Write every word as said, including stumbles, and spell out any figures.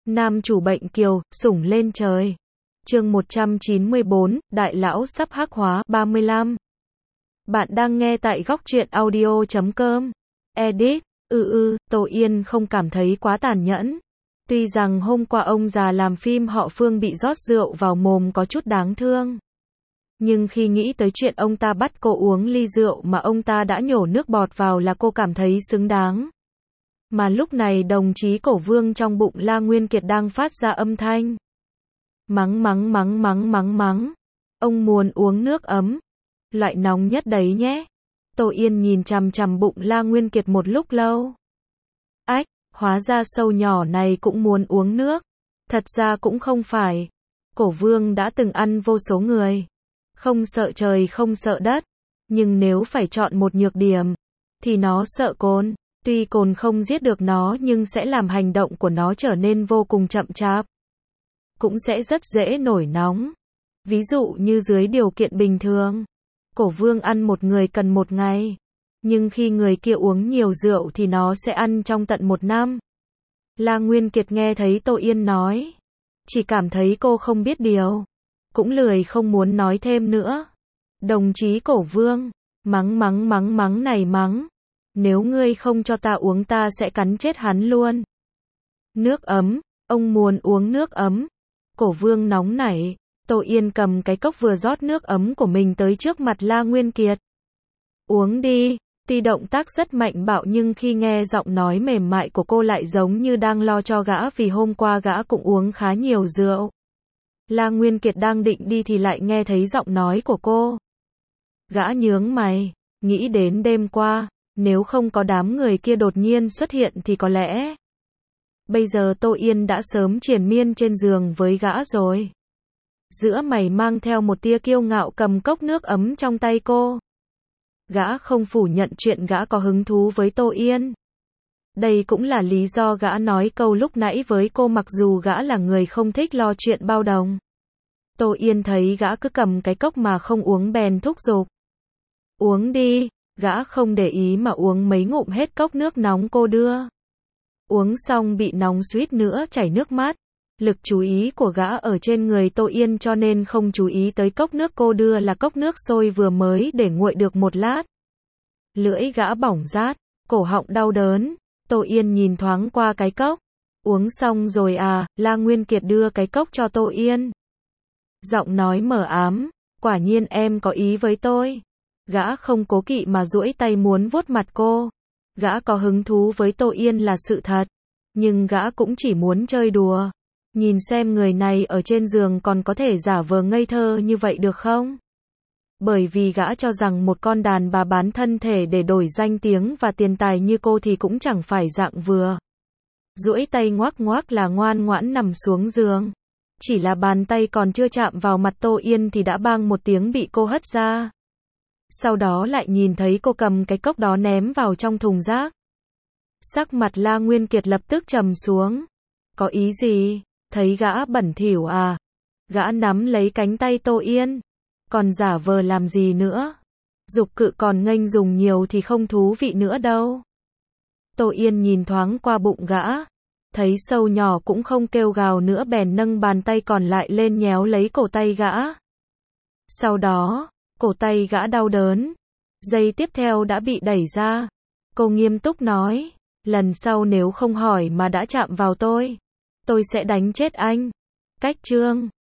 Nam chủ bệnh kiều, sủng lên trời. Chương một trăm chín mươi bốn, Đại lão sắp hắc hóa, ba mươi lăm. Bạn đang nghe tại góc truyện audio chấm com. Edit, ư ư, Tô Yên không cảm thấy quá tàn nhẫn. Tuy rằng hôm qua ông già làm phim họ Phương bị rót rượu vào mồm có chút đáng thương. Nhưng khi nghĩ tới chuyện ông ta bắt cô uống ly rượu mà ông ta đã nhổ nước bọt vào là cô cảm thấy xứng đáng. Mà lúc này đồng chí Cổ Vương trong bụng La Nguyên Kiệt đang phát ra âm thanh. Mắng mắng mắng mắng mắng mắng. Ông muốn uống nước ấm. Loại nóng nhất đấy nhé. Tô Yên nhìn chằm chằm bụng La Nguyên Kiệt một lúc lâu. Ách, hóa ra sâu nhỏ này cũng muốn uống nước. Thật ra cũng không phải. Cổ Vương đã từng ăn vô số người. Không sợ trời không sợ đất. Nhưng nếu phải chọn một nhược điểm, thì nó sợ cồn. Tuy cồn không giết được nó nhưng sẽ làm hành động của nó trở nên vô cùng chậm chạp. Cũng sẽ rất dễ nổi nóng. Ví dụ như dưới điều kiện bình thường, Cổ Vương ăn một người cần một ngày. Nhưng khi người kia uống nhiều rượu thì nó sẽ ăn trong tận một năm. La Nguyên Kiệt nghe thấy Tô Yên nói. Chỉ cảm thấy cô không biết điều. Cũng lười không muốn nói thêm nữa. Đồng chí Cổ Vương, mắng mắng mắng mắng này mắng. Nếu ngươi không cho ta uống ta sẽ cắn chết hắn luôn. Nước ấm, ông muốn uống nước ấm. Cổ Vương nóng nảy. Tô Yên cầm cái cốc vừa rót nước ấm của mình tới trước mặt La Nguyên Kiệt. Uống đi. Tuy động tác rất mạnh bạo nhưng khi nghe giọng nói mềm mại của cô lại giống như đang lo cho gã vì hôm qua gã cũng uống khá nhiều rượu. La Nguyên Kiệt đang định đi thì lại nghe thấy giọng nói của cô. Gã nhướng mày, nghĩ đến đêm qua, nếu không có đám người kia đột nhiên xuất hiện thì có lẽ bây giờ Tô Yên đã sớm triền miên trên giường với gã rồi. Giữa mày mang theo một tia kiêu ngạo cầm cốc nước ấm trong tay cô. Gã không phủ nhận chuyện gã có hứng thú với Tô Yên. Đây cũng là lý do gã nói câu lúc nãy với cô mặc dù gã là người không thích lo chuyện bao đồng. Tô Yên thấy gã cứ cầm cái cốc mà không uống bèn thúc giục. Uống đi, gã không để ý mà uống mấy ngụm hết cốc nước nóng cô đưa. Uống xong bị nóng suýt nữa chảy nước mắt. Lực chú ý của gã ở trên người Tô Yên cho nên không chú ý tới cốc nước cô đưa là cốc nước sôi vừa mới để nguội được một lát. Lưỡi gã bỏng rát, cổ họng đau đớn. Tô Yên nhìn thoáng qua cái cốc. Uống xong rồi à, La Nguyên Kiệt đưa cái cốc cho Tô Yên. Giọng nói mờ ám, quả nhiên em có ý với tôi. Gã không cố kỵ mà duỗi tay muốn vuốt mặt cô. Gã có hứng thú với Tô Yên là sự thật. Nhưng gã cũng chỉ muốn chơi đùa. Nhìn xem người này ở trên giường còn có thể giả vờ ngây thơ như vậy được không? Bởi vì gã cho rằng một con đàn bà bán thân thể để đổi danh tiếng và tiền tài như cô thì cũng chẳng phải dạng vừa. Duỗi tay ngoác ngoác là ngoan ngoãn nằm xuống giường. Chỉ là bàn tay còn chưa chạm vào mặt Tô Yên thì đã bang một tiếng bị cô hất ra. Sau đó lại nhìn thấy cô cầm cái cốc đó ném vào trong thùng rác. Sắc mặt La Nguyên Kiệt lập tức trầm xuống. Có ý gì? Thấy gã bẩn thỉu à? Gã nắm lấy cánh tay Tô Yên. Còn giả vờ làm gì nữa? Dục cự còn nghênh dùng nhiều thì không thú vị nữa đâu. Tô Yên nhìn thoáng qua bụng gã. Thấy sâu nhỏ cũng không kêu gào nữa bèn nâng bàn tay còn lại lên nhéo lấy cổ tay gã. Sau đó, cổ tay gã đau đớn. Giây tiếp theo đã bị đẩy ra. Cô nghiêm túc nói. Lần sau nếu không hỏi mà đã chạm vào tôi, tôi sẽ đánh chết anh. Cách chương